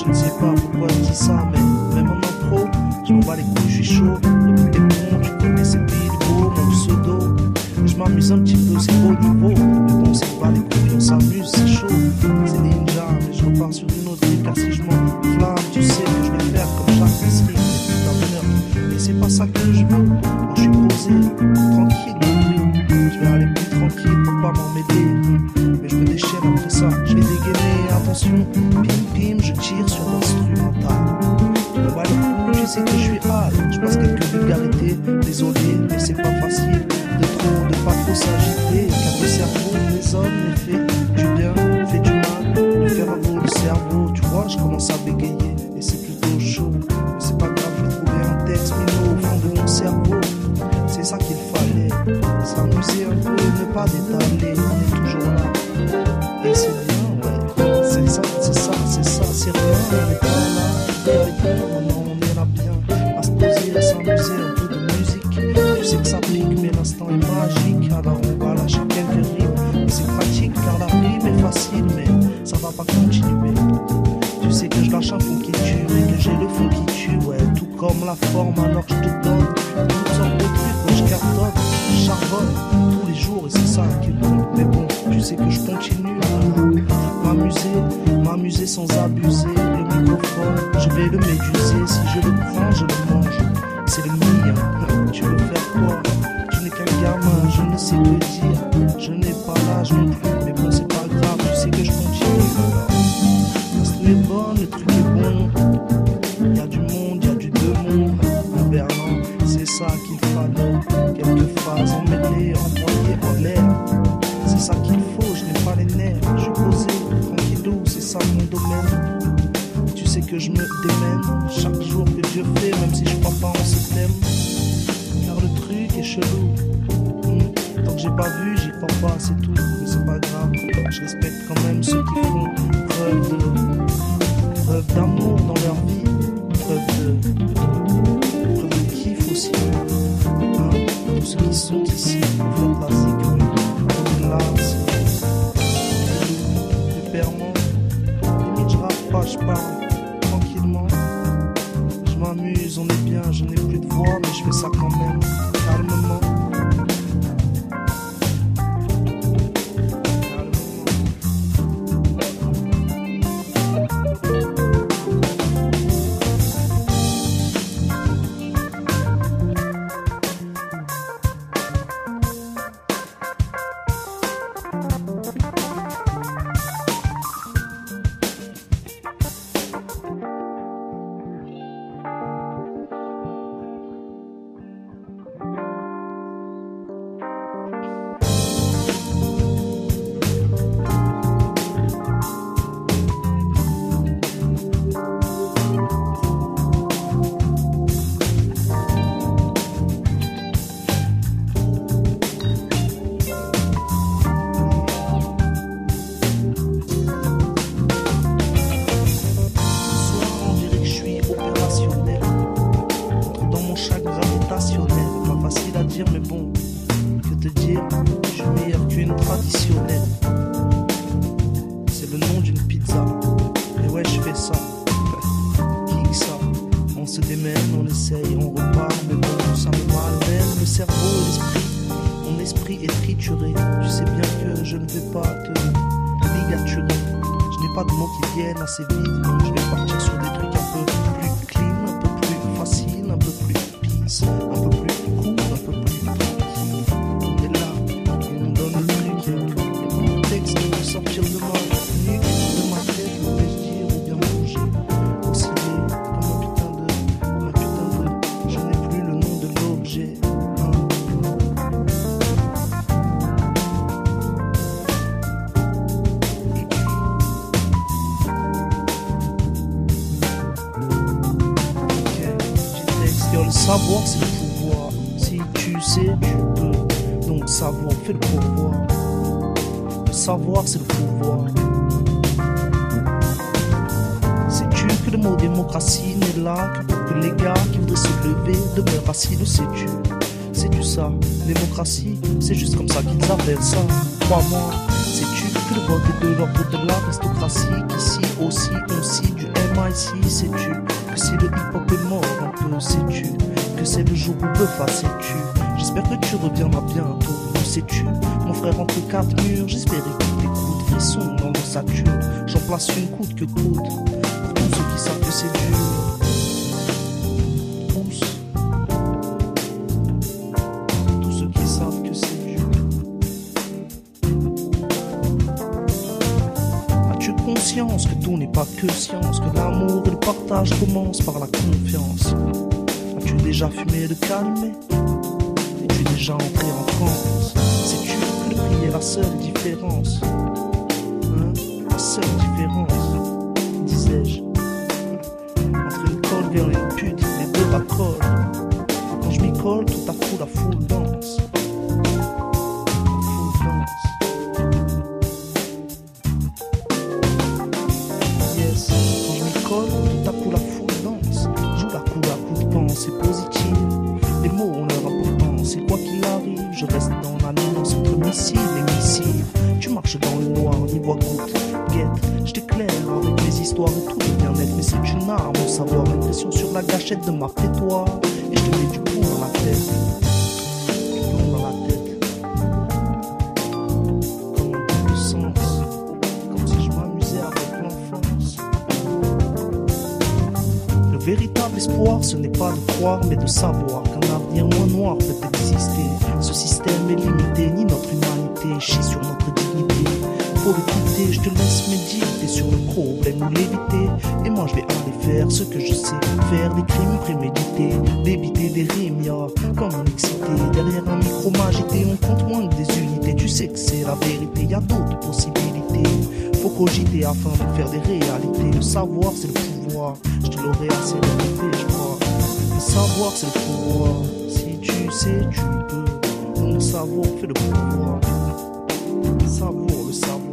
Je ne sais pas pourquoi je dis ça, mais même en impro, je m'en bats les couilles, je suis chaud. Le plus des bons, tu connais ces beaux, mon pseudo. Je m'amuse un petit peu, c'est beau niveau. Mais bon, c'est pas les couilles, on s'amuse, c'est chaud. C'est ninja, mais je repars sur une autre île. Car si je m'enflamme, tu sais que je vais faire comme Jacques Wesley. Et c'est pas ça que je veux. Moi je suis posé, tranquille, je vais aller plus tranquille pour pas m'emmêler. Mais je me déchaîne après ça, je vais dégainer, attention. Pim pim, je tire sur l'instrumental. Je me bats le cou, tu sais que je suis hâle. Je passe quelques vulgarités, désolé, mais c'est pas facile de pas trop s'agiter. Car le cerveau, les hommes, les faits, du bien, fait du mal. Le cerveau, le cerveau, tu vois, je commence à bégayer. Et c'est plutôt chaud, mais c'est pas grave, je vais trouver un texte minot au fond de mon cerveau. C'est ça qu'il fallait, s'amuser un peu, ne pas détaler. On est toujours là, et c'est bien, ouais. C'est ça, c'est rien, on n'est pas là. Non, on est là bien, à se poser, à s'amuser, un peu de musique. Tu sais que ça pique, mais l'instant est magique. Alors on va lâcher quelques rimes. Et c'est pratique, car la rime est facile, mais ça va pas continuer. Tu sais que je lâche un fond qui tue, mais que j'ai le fond qui tue, ouais. Tout comme la forme, alors je te donne toutes sortes de trucs, ouais, je cartonne, je charbonne tous les jours, et c'est ça qui est bon. Mais bon, tu sais que je continue à m'amuser sans abuser. Le microphone, je vais le méduser. Si je le prends, je le mange. C'est le mien. Tu veux faire quoi? Tu n'es qu'un gamin, je ne sais que dire. Je n'ai pas l'âge non plus, mais bon, c'est pas grave. Tu sais que je continue. L'instru est bon, le truc est bon. Y'a du monde, y'a du deux mondes. Un Berlin, c'est ça qu'il fallait. Quelques phrases emmêlées, envoyées en l'air. C'est ça qu'il faut, je n'ai pas les nerfs. Je suis posé, tranquillou, c'est ça mon domaine. Tu sais que je me démène chaque jour que Dieu fait, même si je crois pas en ce thème. Car le truc est chelou. Tant que j'ai pas vu, j'y crois pas, c'est tout. Mais c'est pas grave, je respecte quand même ceux qui font preuve d'amour dans leur vie, preuve de kiff aussi. Tous ceux qui sont ici, en fait, la sécurité, là, c'est pépèrement. Limite, je rappe pas, je parle tranquillement. Je m'amuse, on est bien, je n'ai plus de voix, mais je fais ça quand même, calmement. Assez vite, donc je vais partir sur des trucs un peu plus clean, un peu plus facile, un peu plus peace, un peu plus cool, un peu plus tranquille. On est là, on me donne le truc, le texte pour sortir de ma nuque, de ma tête, le vais-je dire, ou bien bouger, osciller comme un putain de, je n'ai plus le nom de l'objet. Savoir c'est le pouvoir, si tu sais tu peux, donc savoir fait le pouvoir. Le savoir c'est le pouvoir. Sais-tu que le mot démocratie n'est là que pour que les gars qui voudraient se lever demeurent assis, le sais-tu ça, démocratie, c'est juste comme ça qu'ils appellent ça. Crois-moi, Sais-tu que le vote est de l'ordre de l'aristocratie, qu'ici aussi on scie du MIC? Sais-tu que si le hip-hop est mort un peu? Sais-tu que c'est le jour où Buffa? Sais-tu? J'espère que tu reviendras bientôt. Sais-tu, mon frère entre quatre murs, j'espère écouter coups de frisson dans l'ossature. J'en place une coûte que coûte pour tous ceux qui savent que c'est dur. Tous ceux qui savent que c'est dur. As-tu conscience que tout n'est pas que science, que l'amour et le partage commencent par la confiance? As-tu déjà fumé le calumet? Es-tu déjà entré en transe? Sais-tu que le prix est la seule différence? Hein? La seule différence, disais-je, entre une colle et une pute, les deux pas collent. Quand je m'y colle, tout à coup la foule danse. La foule danse. Yes, quand je m'y colle, tout à coup la foule danse. Joue la coup à coup de pensée positive. Les mots ont leur importance, et quoi qu'il arrive, je reste dans la nuance entre missile et missive. Tu marches dans le noir, ni voix goutte, guette. Je t'éclaire avec mes histoires et tout devient net. Mais c'est une arme, au savoir, une pression sur la gâchette de ma pétoire. Et je te mets du plomb dans la tête. Du plomb dans la tête. Comme un double sens. Comme si je m'amusais avec l'enfance. Le véritable espoir, ce n'est pas de croire, mais de savoir qu'un avenir moins noir peut exister. Ce système est limité, ni notre humanité chie sur notre dignité. Faut le quitter, je te laisse méditer sur le problème ou l'éviter. Et moi je vais aller faire ce que je sais faire, des crimes prémédités, débiter des rimes, ya, comme un excité. Derrière un micro magité, on compte moins que des unités. Tu sais que c'est la vérité, y a d'autres possibilités. Faut cogiter afin de faire des réalités. Le savoir c'est le pouvoir, je te l'aurais assez répété je crois. Le savoir c'est le pouvoir, si tu sais tu peux. Mon savoir fait le pouvoir, savoir le savoir.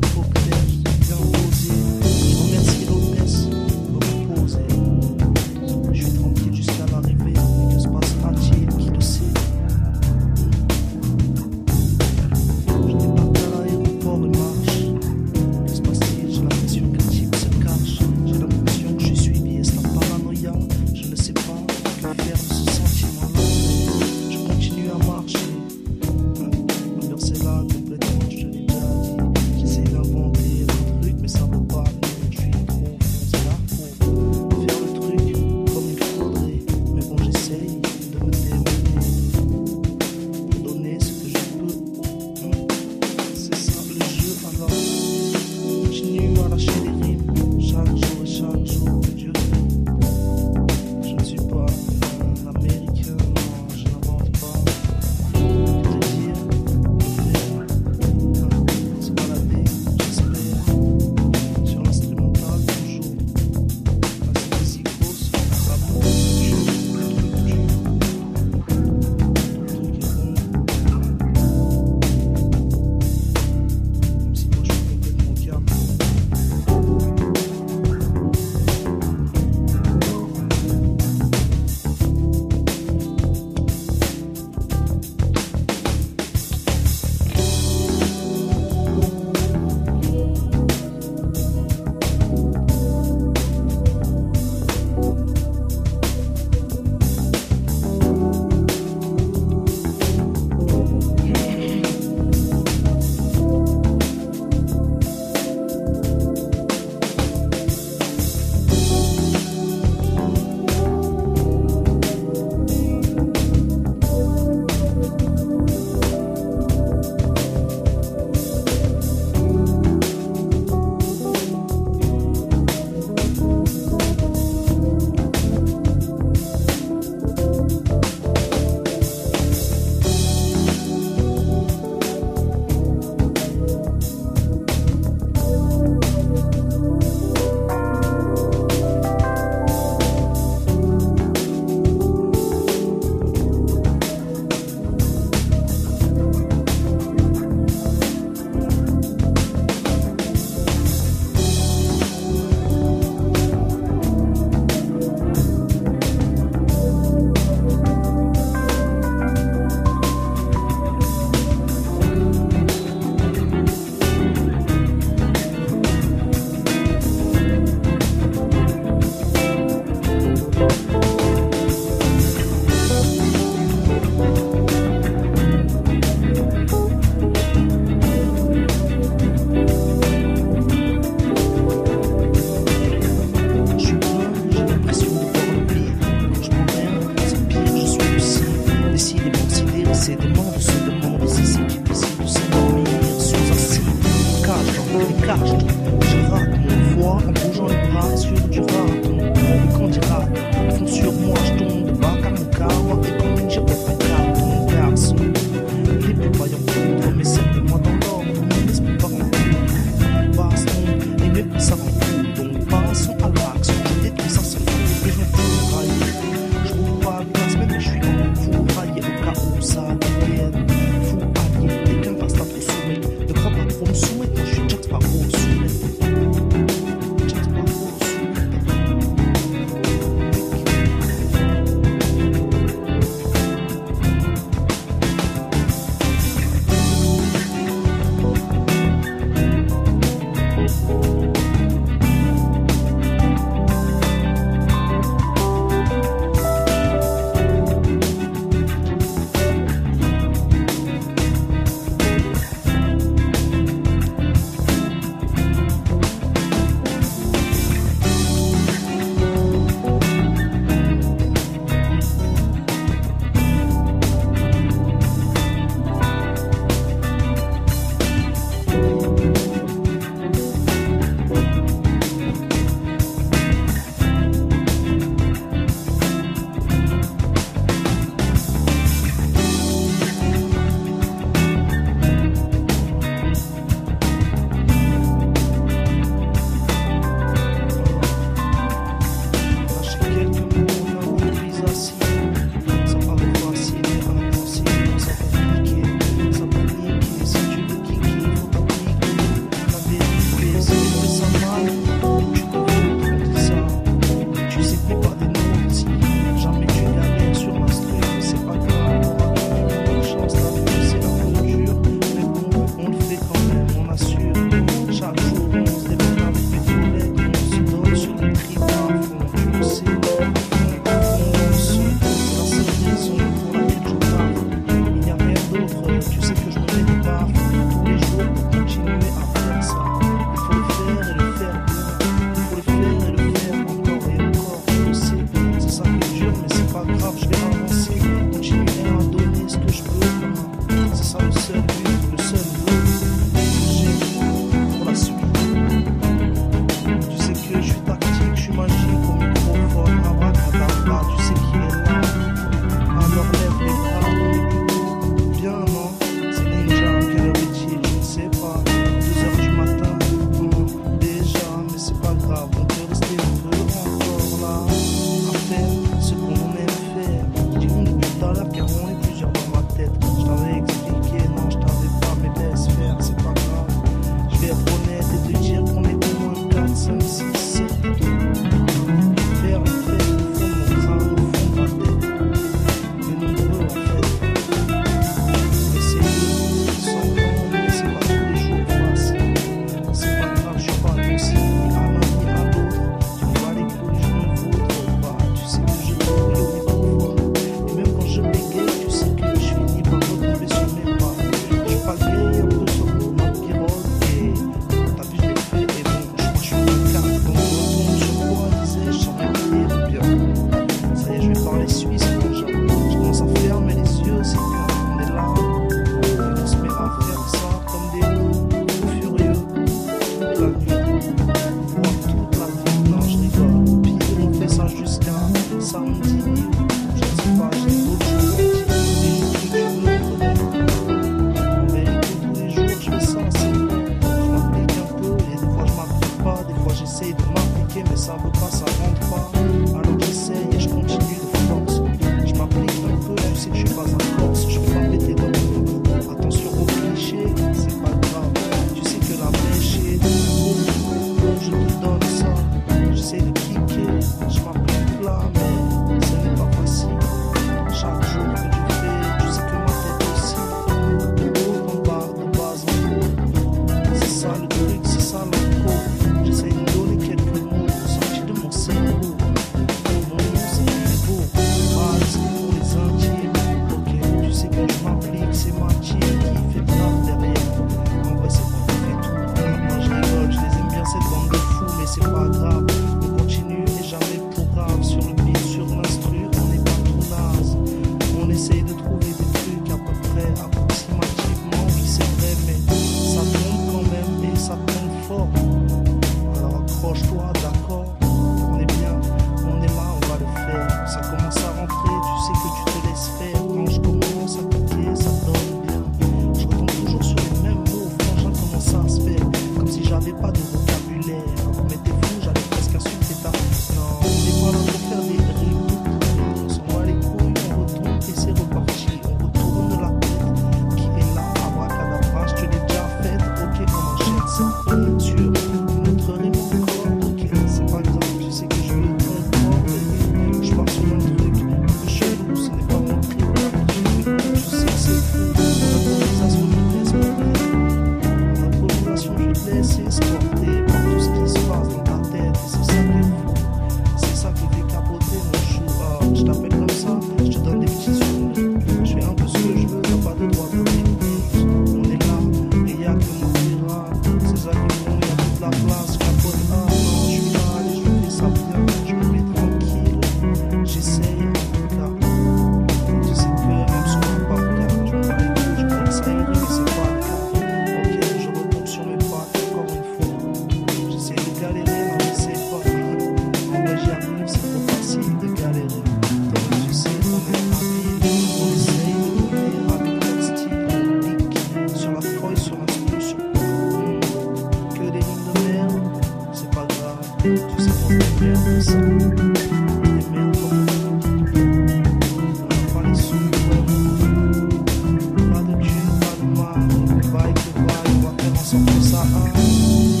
J'essaye de trouver des trucs à peu près approximativement, oui c'est vrai, mais ça tombe quand même et ça tombe fort. Alors accroche-toi, d'accord, on est bien, on est là, on va le faire. Ça commence à rentrer, tu sais que tu te laisses faire. Quand je commence à piquer, ça donne bien. Je retombe toujours sur les mêmes mots, franchement comment ça se fait. Comme si j'avais pas de vocabulaire. Mais t'es fou, j'allais presque insulter ta. Non, on n'est pas là pour faire des rimes. On s'en va les couilles, on retourne et c'est reparti. On retourne la tête qui est là, abracadabra, je te l'ai déjà faite. Ok, on enchaîne ça sur une autre rime encore. Ok, c'est pas grave, tu sais que je le comprends. Je pars sur un truc un peu chelou, ce n'est pas mon trip. Tu sais que c'est fou. L'improvisation, je te laisse porter. L'improvisation, je te laisse escorter par tout ce qui se passe dans ta tête. Et c'est ça qui est fou. C'est ça qui fait capoter mon chou. Ah, je t'appelle comme ça, je te donne des petits sourires. Je fais un peu ce que je veux, t'as pas de droit de réponse. On est là, et y'a que moi qui rate. C'est ça qui font, y'a toute la place. Capote, ah non, je suis là, et je fais ça bien. Je me mets tranquille, j'essaye en tout cas. Tu sais que même sur mon parterre, je me bats les couilles, je crois que ça irait, mais c'est pas le cas. Ok, je retombe sur mes pattes encore une fois. J'essaie de galérer, mais je sais pas. En vrai, j'y arrive, c'est trop facile de galérer. Toi, tu sais, on est habile, on essaye de tenir avec notre style. On pique sur la feuille, sur l'instruction. Que des lignes de merde, c'est pas grave. Tu sais qu'on démerde ça. On démerde comme on veut. On n'a pas les sous, pas de thunes, pas de mal. Vaille que vaille, on va faire en sorte que ça aille.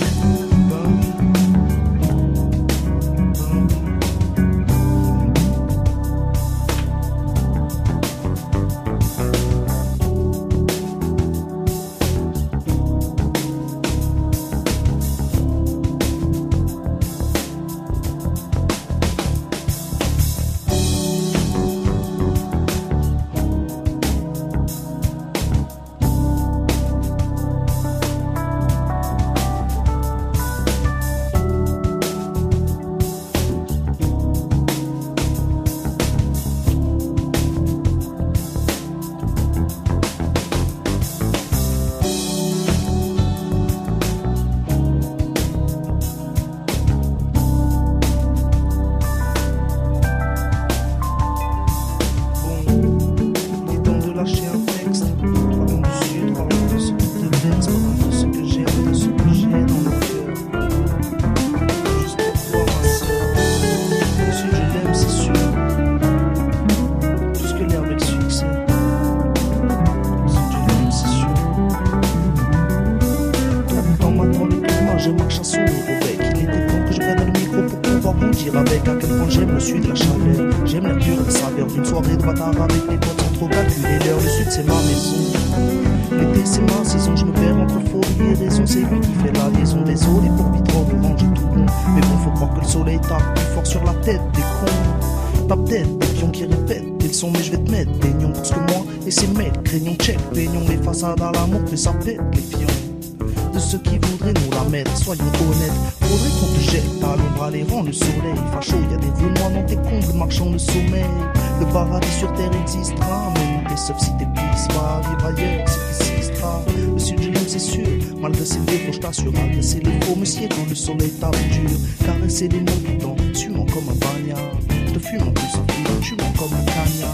Lâcher un texte, parlant du sud, parlant de ce qui te verse, parlant de ce que j'aime, de ce que j'ai dans le cœur. Juste pour toi, ma sœur. Le sud, je l'aime, c'est sûr. Plus que l'herbe et le succès. Le sud, je l'aime, c'est sûr. Tout dans ma temps, le climat, je marche à sourire au bec. Il était temps que je prenne le micro pour pouvoir vous dire avec à quel point j'aime le sud, la chaleur. J'aime la pure saveur d'une soirée de bâtard avec les potes sans trop calculer l'heure. Le sud c'est ma maison, l'été c'est ma saison. Je me perds entre folie et raison. C'est lui qui fait la liaison. Désolé pour Pitron, orange et tout bon. Mais bon, faut croire que le soleil tape plus fort sur la tête des cons. Pas peut-être des pions qui répètent des leçons, mais je vais te mettre des nions parce que moi et ces mecs craignons check, peignons les façades à l'amour que ça pète les fions. De ceux qui voudraient nous la mettre, soyons honnêtes. Faudrait qu'on te jette à l'ombre, à les rangs le soleil. Facho, y a des Renois dans tes combles, marchant le sommeil. Le paradis sur terre existera, mais sauf si tes pistes va vivre ailleurs, c'est qui existera. Le sud, je l'aime, c'est sûr, malgré ses défauts, je t'assure, malgré ses défauts, monsieur, quand le soleil tape dur, caresser les mots du temps, tuant comme un bagnard. Je te fume en plus en fil, tuant comme un cagnard.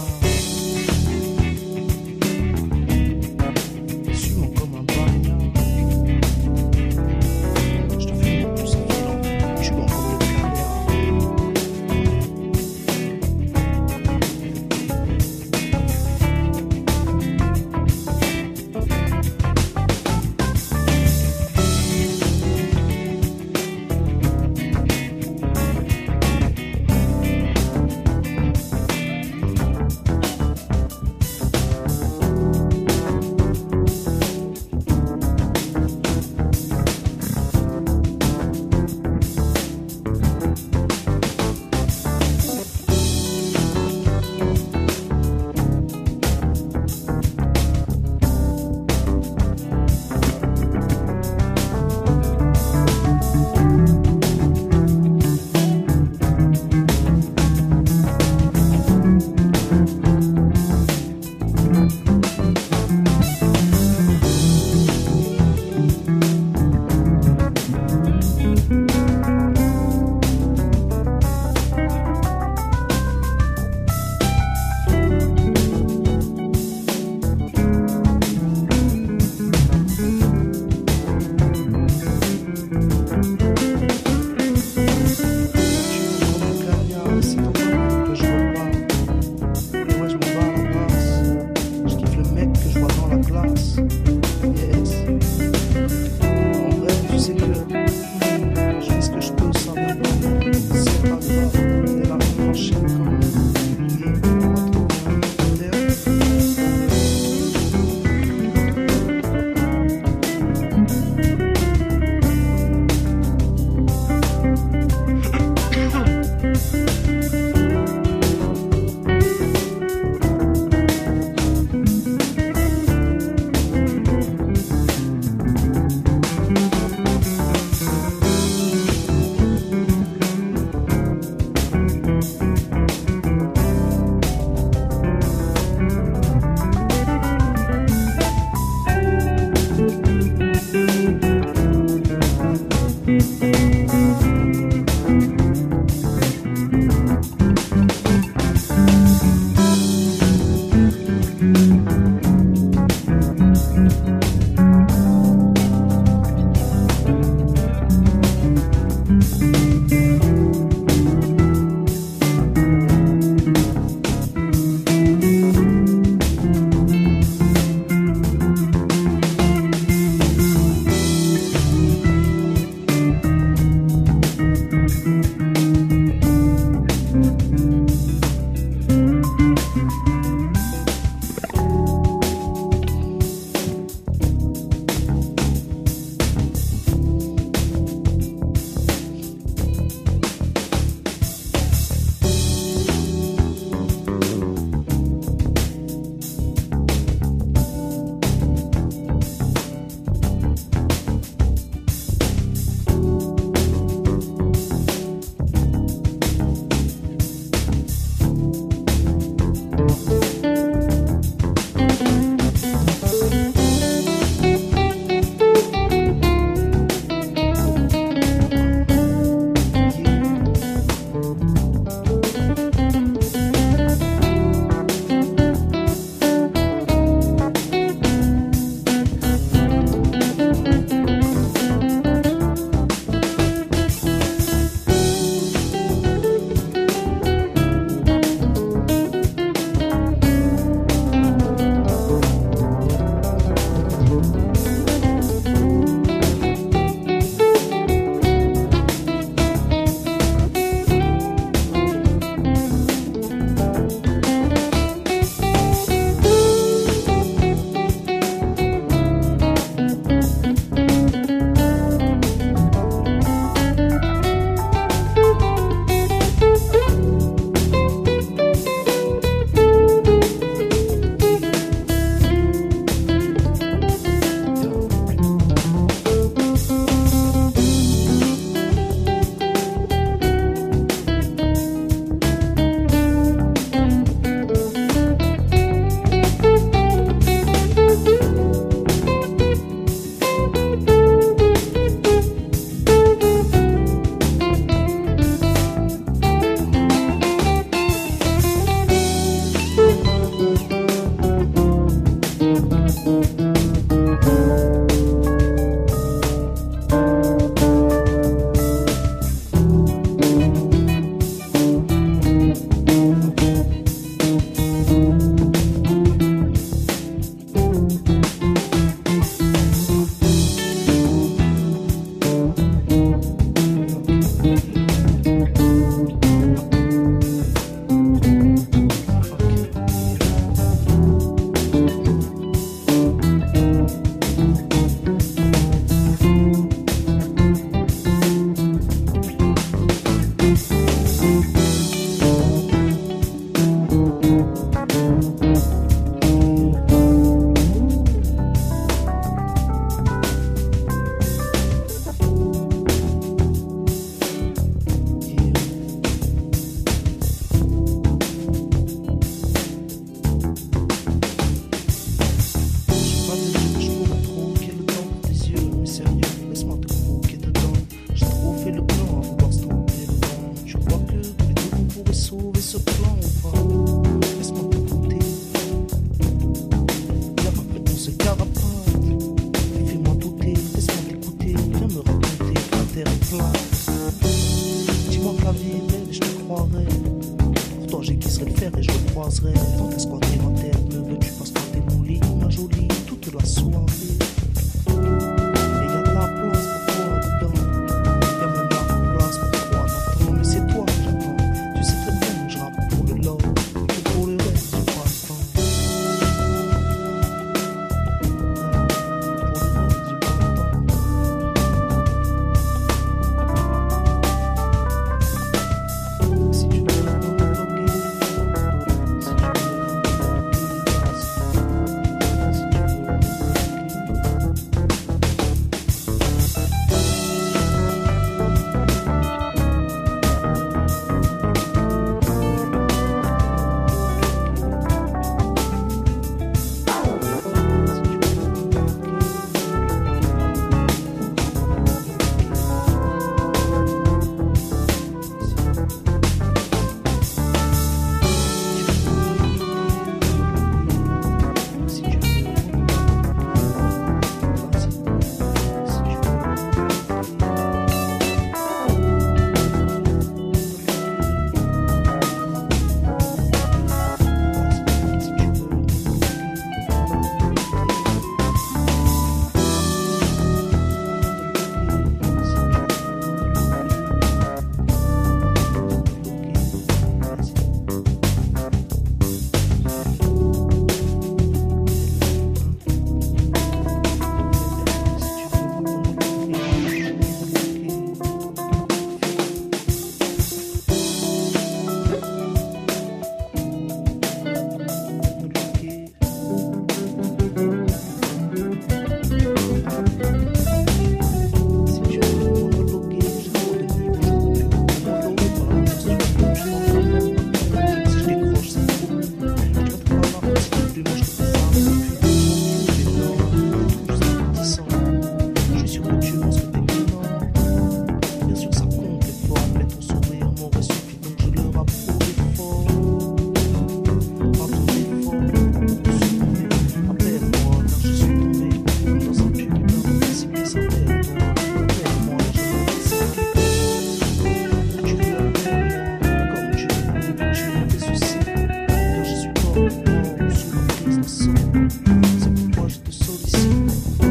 Je suis sûr que tu penses que t'es énorme. Bien sûr que ça compte l'effort, mais ton sourire m'aurait suffi, donc je le rapprouve fort. Par ton effort, je suis tombé, appelle-moi, car je suis tombé comme dans un putain de précipice, appelle-moi, appelle-moi, je me laisse. Tu veux appelle-moi, comme tu veux tes soucis, car je suis mort sous la prise d'un sang. C'est pourquoi je te sollicite.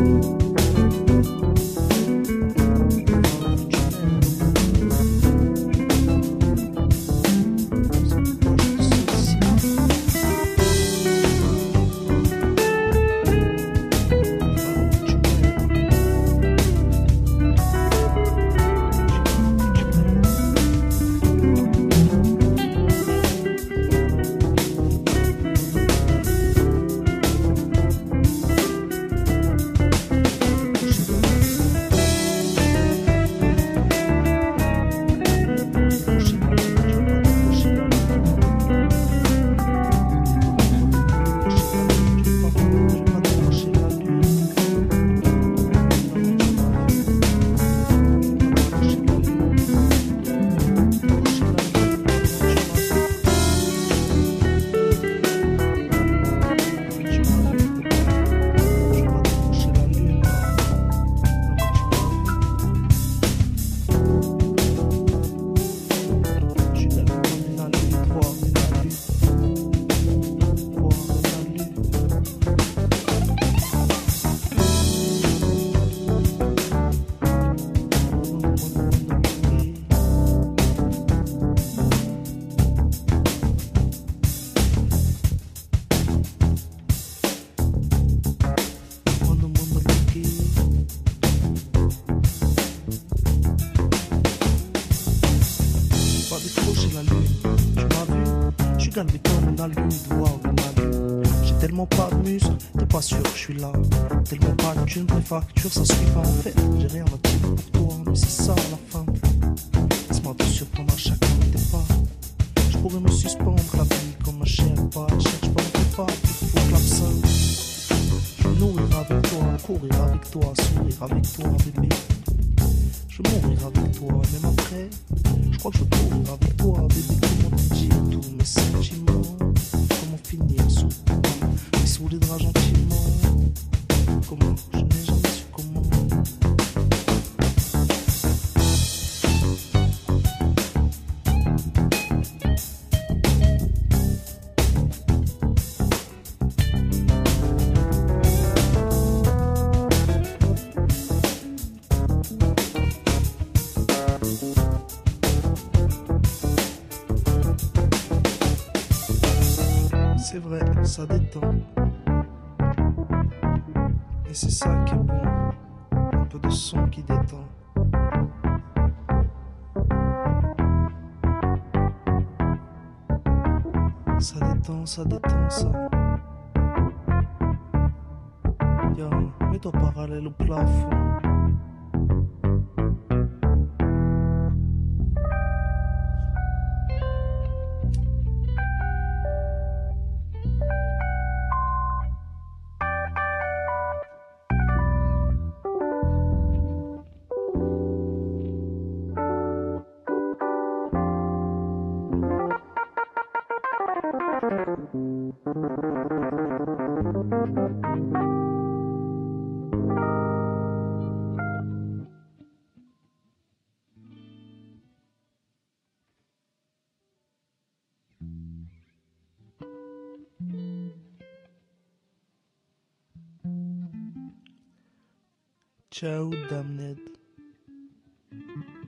Galvé comme une algue de voir une algue. J'ai tellement pas de muscles, t'es pas sûr que je suis là. Tellement pas de thunes, mes factures, ça suit pas en fait. J'ai rien à dire pour toi, mais c'est ça la fin. Laisse-moi te surprendre à chacun de tes pas. Je pourrais me suspendre la vie comme un chien pas. Cherche pas, on fait pas, plus faux que l'absinthe. Je veux nourrir avec toi, courir avec toi, sourire avec toi, bébé. Je veux mourir avec toi, même après. Je crois que je veux courir avec toi, bébé. Comment te dire tous mes sentiments? Comment finir sous toi, mais soulèvera gentiment? Comment? Je n'ai jamais su comment. C'est vrai, ça détend. Et c'est ça qui est bon. Un peu de son qui détend. Ça détend, ça détend, ça. Yo, mets-toi parallèle au plafond. Ciao, damned.